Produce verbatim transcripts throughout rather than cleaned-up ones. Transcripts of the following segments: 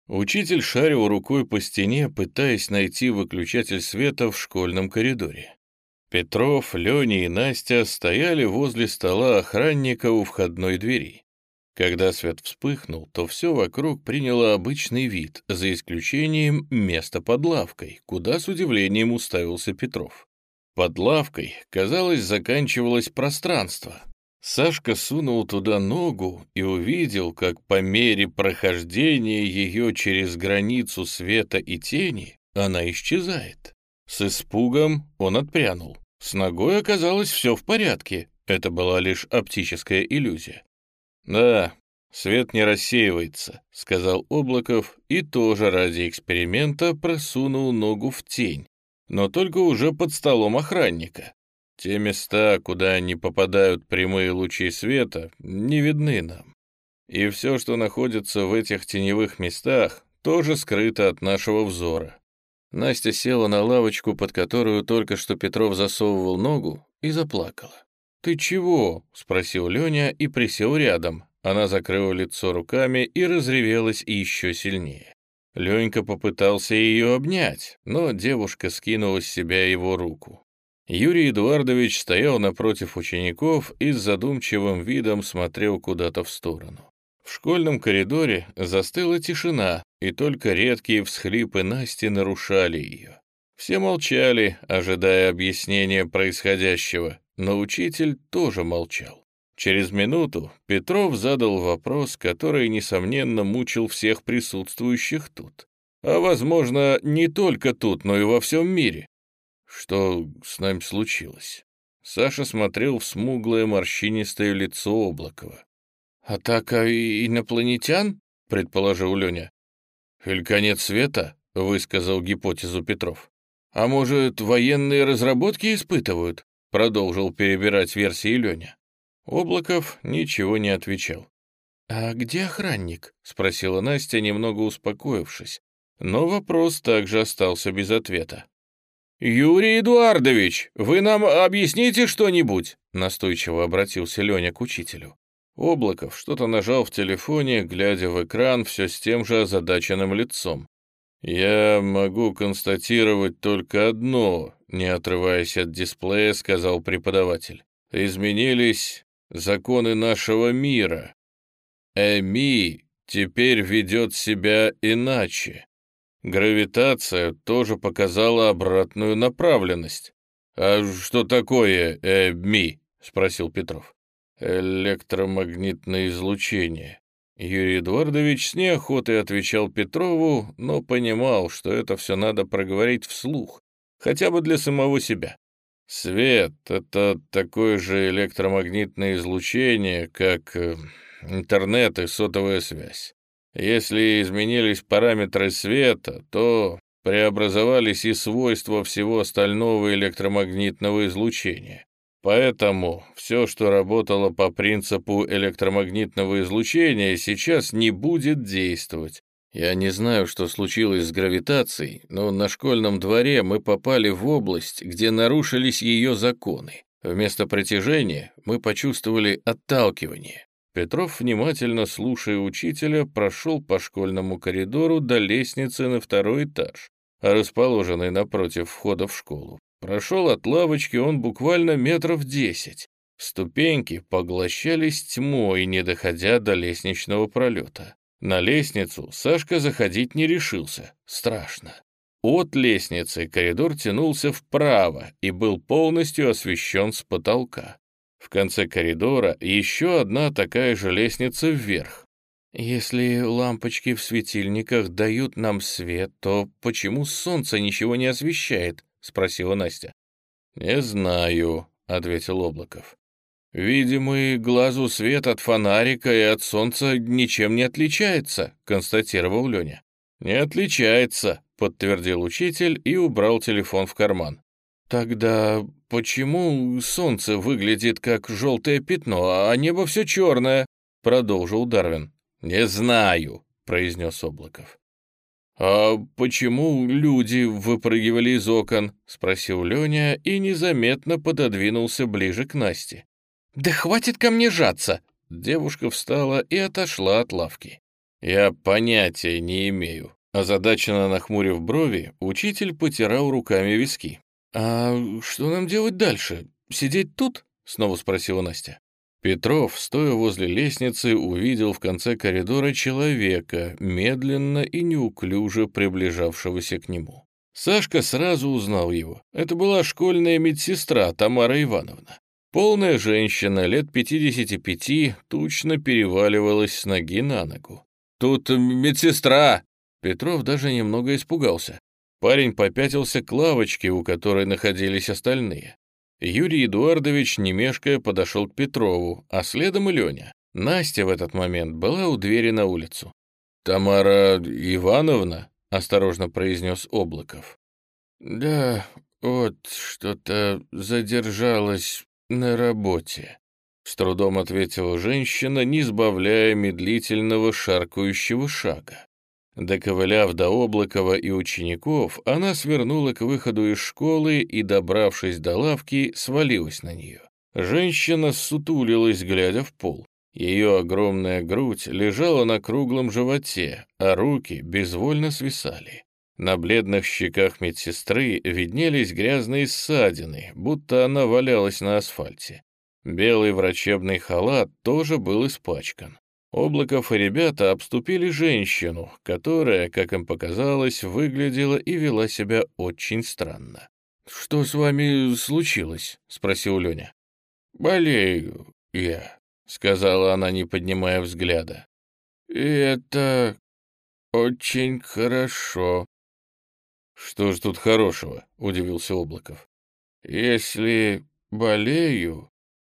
Учитель шарил рукой по стене, пытаясь найти выключатель света в школьном коридоре. Петров, Леня и Настя стояли возле стола охранника у входной двери. Когда свет вспыхнул, то все вокруг приняло обычный вид, за исключением места под лавкой, куда с удивлением уставился Петров. Под лавкой, казалось, заканчивалось пространство. Сашка сунул туда ногу и увидел, как по мере прохождения ее через границу света и тени она исчезает. С испугом он отпрянул. С ногой оказалось все в порядке, это была лишь оптическая иллюзия. «Да, свет не рассеивается», — сказал Облаков и тоже ради эксперимента просунул ногу в тень, но только уже под столом охранника. Те места, куда не попадают прямые лучи света, не видны нам. И все, что находится в этих теневых местах, тоже скрыто от нашего взора. Настя села на лавочку, под которую только что Петров засовывал ногу, и заплакала. «Ты чего?» — спросил Леня и присел рядом. Она закрыла лицо руками и разревелась еще сильнее. Ленька попытался ее обнять, но девушка скинула с себя его руку. Юрий Эдуардович стоял напротив учеников и с задумчивым видом смотрел куда-то в сторону. В школьном коридоре застыла тишина, и только редкие всхлипы Насти нарушали ее. Все молчали, ожидая объяснения происходящего, но учитель тоже молчал. Через минуту Петров задал вопрос, который, несомненно, мучил всех присутствующих тут. А, возможно, не только тут, но и во всем мире. Что с нами случилось? Саша смотрел в смуглое морщинистое лицо Облакова. «Атака инопланетян?» — предположил Леня. «Или конец света?» — высказал гипотезу Петров. «А может, военные разработки испытывают?» — продолжил перебирать версии Леня. Облаков ничего не отвечал. «А где охранник?» — спросила Настя, немного успокоившись. Но вопрос также остался без ответа. «Юрий Эдуардович, вы нам объясните что-нибудь?» — настойчиво обратился Леня к учителю. Облаков что-то нажал в телефоне, глядя в экран все с тем же озадаченным лицом. «Я могу констатировать только одно», — не отрываясь от дисплея, сказал преподаватель. «Изменились законы нашего мира. Эми теперь ведет себя иначе. Гравитация тоже показала обратную направленность». «А что такое Эми?» — спросил Петров. «Электромагнитное излучение». Юрий Эдуардович с неохотой отвечал Петрову, но понимал, что это все надо проговорить вслух, хотя бы для самого себя. Свет — это такое же электромагнитное излучение, как интернет и сотовая связь. Если изменились параметры света, то преобразовались и свойства всего остального электромагнитного излучения. Поэтому все, что работало по принципу электромагнитного излучения, сейчас не будет действовать. Я не знаю, что случилось с гравитацией, но на школьном дворе мы попали в область, где нарушились ее законы. Вместо притяжения мы почувствовали отталкивание. Петров, внимательно слушая учителя, прошел по школьному коридору до лестницы на второй этаж, расположенной напротив входа в школу. Прошел от лавочки он буквально метров десять. Ступеньки поглощались тьмой, не доходя до лестничного пролета. На лестницу Сашка заходить не решился. Страшно. От лестницы коридор тянулся вправо и был полностью освещен с потолка. В конце коридора еще одна такая же лестница вверх. «Если лампочки в светильниках дают нам свет, то почему солнце ничего не освещает?» — спросила Настя. «Не знаю», — ответил Облаков. «Видимый глазу свет от фонарика и от солнца ничем не отличается», — констатировал Леня. «Не отличается», — подтвердил учитель и убрал телефон в карман. «Тогда почему солнце выглядит как желтое пятно, а небо все черное?» — продолжил Дарвин. «Не знаю», — произнес Облаков. «А почему люди выпрыгивали из окон?» — спросил Леня и незаметно пододвинулся ближе к Насте. «Да хватит ко мне жаться!» Девушка встала и отошла от лавки. «Я понятия не имею». Озадаченно нахмурив брови, учитель потирал руками виски. «А что нам делать дальше? Сидеть тут?» — снова спросила Настя. Петров, стоя возле лестницы, увидел в конце коридора человека, медленно и неуклюже приближавшегося к нему. Сашка сразу узнал его. Это была школьная медсестра Тамара Ивановна. Полная женщина, лет пятидесяти пяти, тучно переваливалась с ноги на ногу. «Тут медсестра!» Петров даже немного испугался. Парень попятился к лавочке, у которой находились остальные. Юрий Эдуардович, не мешкая, подошел к Петрову, а следом и Леня. Настя в этот момент была у двери на улицу. «Тамара Ивановна?» — осторожно произнес Облаков. «Да, вот что-то задержалось на работе», — с трудом ответила женщина, не сбавляя медлительного шаркающего шага. Доковыляв до Облакова и учеников, она свернула к выходу из школы и, добравшись до лавки, свалилась на нее. Женщина ссутулилась, глядя в пол. Ее огромная грудь лежала на круглом животе, а руки безвольно свисали. На бледных щеках медсестры виднелись грязные ссадины, будто она валялась на асфальте. Белый врачебный халат тоже был испачкан. Облаков и ребята обступили женщину, которая, как им показалось, выглядела и вела себя очень странно. «Что с вами случилось?» — спросил Леня. «Болею я», — сказала она, не поднимая взгляда. «И это очень хорошо». «Что ж тут хорошего?» — удивился Облаков. «Если болею,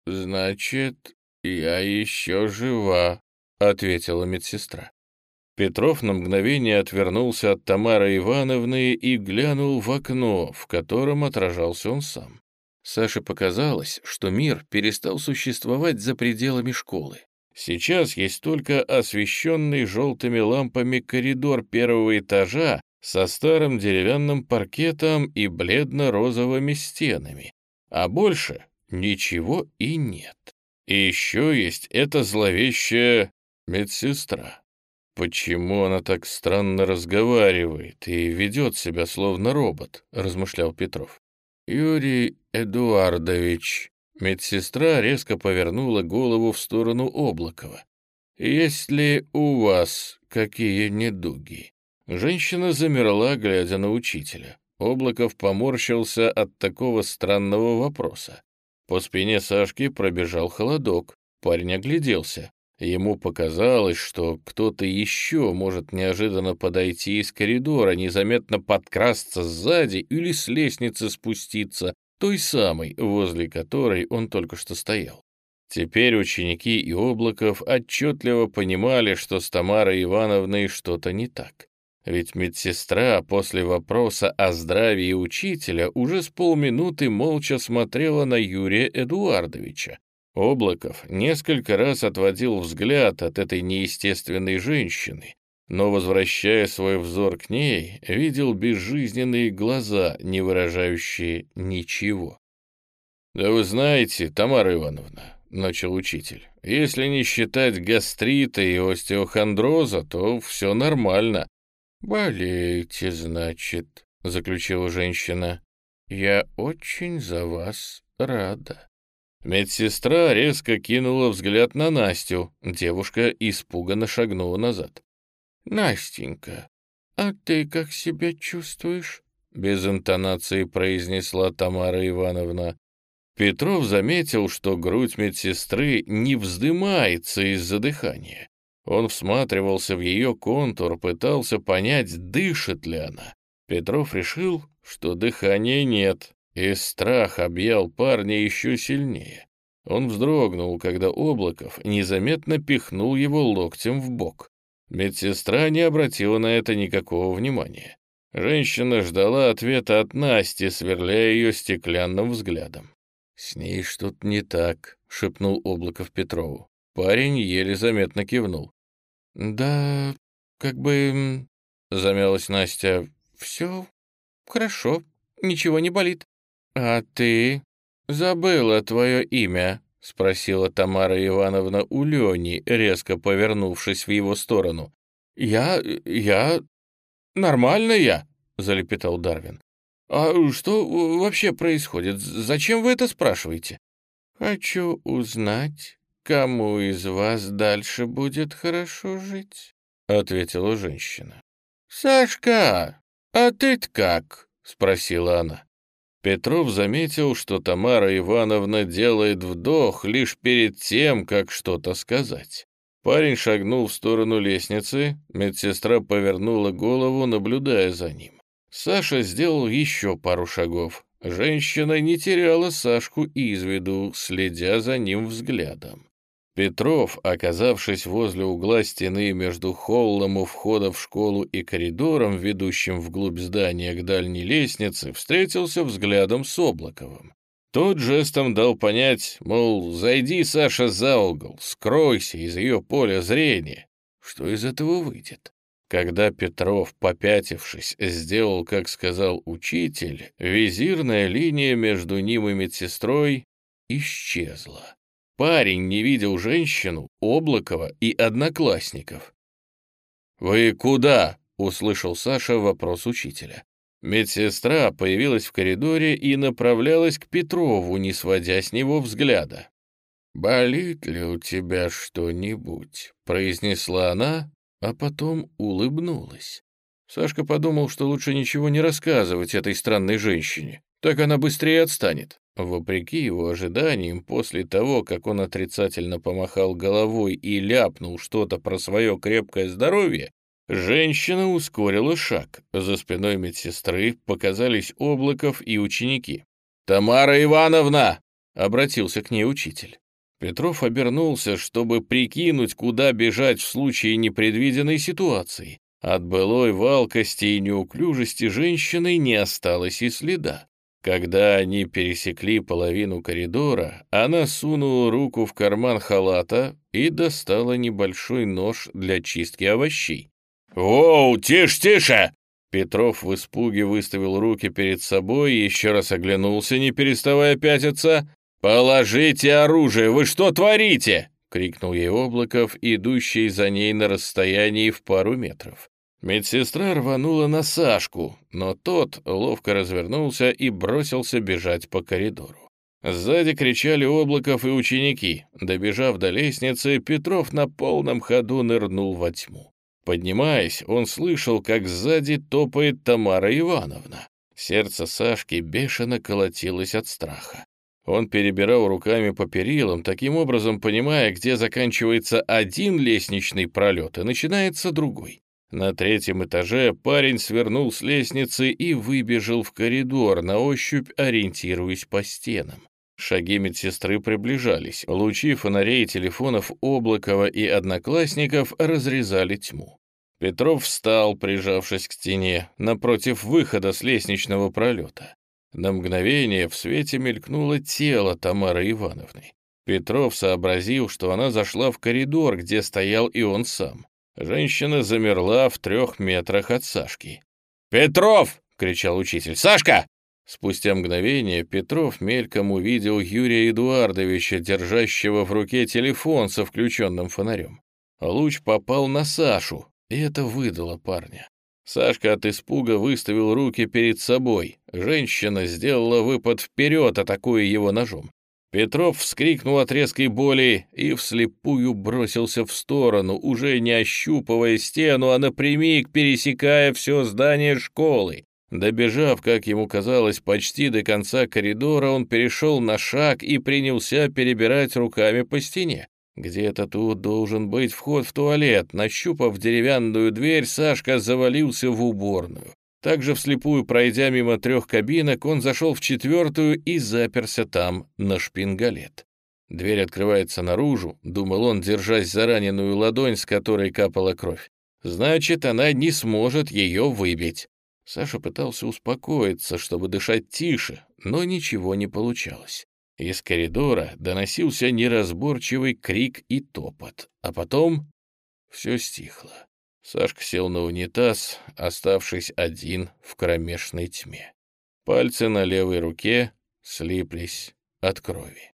значит, я еще жива», — ответила медсестра. Петров на мгновение отвернулся от Тамары Ивановны и глянул в окно, в котором отражался он сам. Саше показалось, что мир перестал существовать за пределами школы. Сейчас есть только освещенный желтыми лампами коридор первого этажа со старым деревянным паркетом и бледно-розовыми стенами, а больше ничего и нет. И еще есть эта зловещая медсестра. «Почему она так странно разговаривает и ведет себя словно робот?» — размышлял Петров. «Юрий Эдуардович». Медсестра резко повернула голову в сторону Облакова. «Есть ли у вас какие недуги?» Женщина замерла, глядя на учителя. Облаков поморщился от такого странного вопроса. По спине Сашки пробежал холодок. Парень огляделся. Ему показалось, что кто-то еще может неожиданно подойти из коридора, незаметно подкрасться сзади или с лестницы спуститься, той самой, возле которой он только что стоял. Теперь ученики и Облаков отчетливо понимали, что с Тамарой Ивановной что-то не так. Ведь медсестра после вопроса о здравии учителя уже с полминуты молча смотрела на Юрия Эдуардовича. Облаков несколько раз отводил взгляд от этой неестественной женщины, но, возвращая свой взор к ней, видел безжизненные глаза, не выражающие ничего. «Да вы знаете, Тамара Ивановна», — начал учитель, — «если не считать гастрита и остеохондроза, то все нормально». «Болеете, значит», — заключила женщина. «Я очень за вас рада». Медсестра резко кинула взгляд на Настю. Девушка испуганно шагнула назад. «Настенька, а ты как себя чувствуешь?» Без интонации произнесла Тамара Ивановна. Петров заметил, что грудь медсестры не вздымается из-за дыхания. Он всматривался в ее контур, пытался понять, дышит ли она. Петров решил, что дыхания нет, и страх объял парня еще сильнее. Он вздрогнул, когда Облаков незаметно пихнул его локтем в бок. Медсестра не обратила на это никакого внимания. Женщина ждала ответа от Насти, сверляя ее стеклянным взглядом. «С ней что-то не так», — шепнул Облаков Петрову. Парень еле заметно кивнул. «Да, как бы...» — замялась Настя. «Все хорошо, ничего не болит». «А ты забыла твое имя?» — спросила Тамара Ивановна у Лени, резко повернувшись в его сторону. «Я... я... нормально я», — залепетал Дарвин. «А что вообще происходит? Зачем вы это спрашиваете?» «Хочу узнать, кому из вас дальше будет хорошо жить», — ответила женщина. «Сашка, а ты-то как?» — спросила она. Петров заметил, что Тамара Ивановна делает вдох лишь перед тем, как что-то сказать. Парень шагнул в сторону лестницы, медсестра повернула голову, наблюдая за ним. Саша сделал еще пару шагов. Женщина не теряла Сашку из виду, следя за ним взглядом. Петров, оказавшись возле угла стены между холлом у входа в школу и коридором, ведущим вглубь здания к дальней лестнице, встретился взглядом с Облаковым. Тот жестом дал понять, мол, зайди, Саша, за угол, скройся из ее поля зрения. Что из этого выйдет? Когда Петров, попятившись, сделал, как сказал учитель, визирная линия между ним и медсестрой исчезла. Парень не видел женщину, Облакова и одноклассников. «Вы куда?» — услышал Саша вопрос учителя. Медсестра появилась в коридоре и направлялась к Петрову, не сводя с него взгляда. «Болит ли у тебя что-нибудь?» — произнесла она, а потом улыбнулась. Сашка подумал, что лучше ничего не рассказывать этой странной женщине, так она быстрее отстанет. Вопреки его ожиданиям, после того, как он отрицательно помахал головой и ляпнул что-то про свое крепкое здоровье, женщина ускорила шаг. За спиной медсестры показались Облаков и ученики. «Тамара Ивановна!» — обратился к ней учитель. Петров обернулся, чтобы прикинуть, куда бежать в случае непредвиденной ситуации. От былой валкости и неуклюжести женщины не осталось и следа. Когда они пересекли половину коридора, она сунула руку в карман халата и достала небольшой нож для чистки овощей. «Воу, тише, тише!» Петров в испуге выставил руки перед собой и еще раз оглянулся, не переставая пятиться. «Положите оружие! Вы что творите?» — крикнул ей Облаков, идущий за ней на расстоянии в пару метров. Медсестра рванула на Сашку, но тот ловко развернулся и бросился бежать по коридору. Сзади кричали Облаков и ученики. Добежав до лестницы, Петров на полном ходу нырнул во тьму. Поднимаясь, он слышал, как сзади топает Тамара Ивановна. Сердце Сашки бешено колотилось от страха. Он перебирал руками по перилам, таким образом понимая, где заканчивается один лестничный пролет и начинается другой. На третьем этаже парень свернул с лестницы и выбежал в коридор, на ощупь ориентируясь по стенам. Шаги медсестры приближались. Лучи фонарей телефонов Облакова и одноклассников разрезали тьму. Петров встал, прижавшись к стене, напротив выхода с лестничного пролета. На мгновение в свете мелькнуло тело Тамары Ивановны. Петров сообразил, что она зашла в коридор, где стоял и он сам. Женщина замерла в трех метрах от Сашки. «Петров!» — кричал учитель. «Сашка!» Спустя мгновение Петров мельком увидел Юрия Эдуардовича, держащего в руке телефон со включенным фонарем. Луч попал на Сашу, и это выдало парня. Сашка от испуга выставил руки перед собой. Женщина сделала выпад вперед, атакуя его ножом. Петров вскрикнул от резкой боли и вслепую бросился в сторону, уже не ощупывая стену, а напрямик пересекая все здание школы. Добежав, как ему казалось, почти до конца коридора, он перешел на шаг и принялся перебирать руками по стене. Где-то тут должен быть вход в туалет. Нащупав деревянную дверь, Сашка завалился в уборную. Также вслепую пройдя мимо трех кабинок, он зашел в четвертую и заперся там на шпингалет. Дверь открывается наружу, думал он, держась за раненую ладонь, с которой капала кровь. Значит, она не сможет ее выбить. Саша пытался успокоиться, чтобы дышать тише, но ничего не получалось. Из коридора доносился неразборчивый крик и топот, а потом все стихло. Сашка сел на унитаз, оставшись один в кромешной тьме. Пальцы на левой руке слиплись от крови.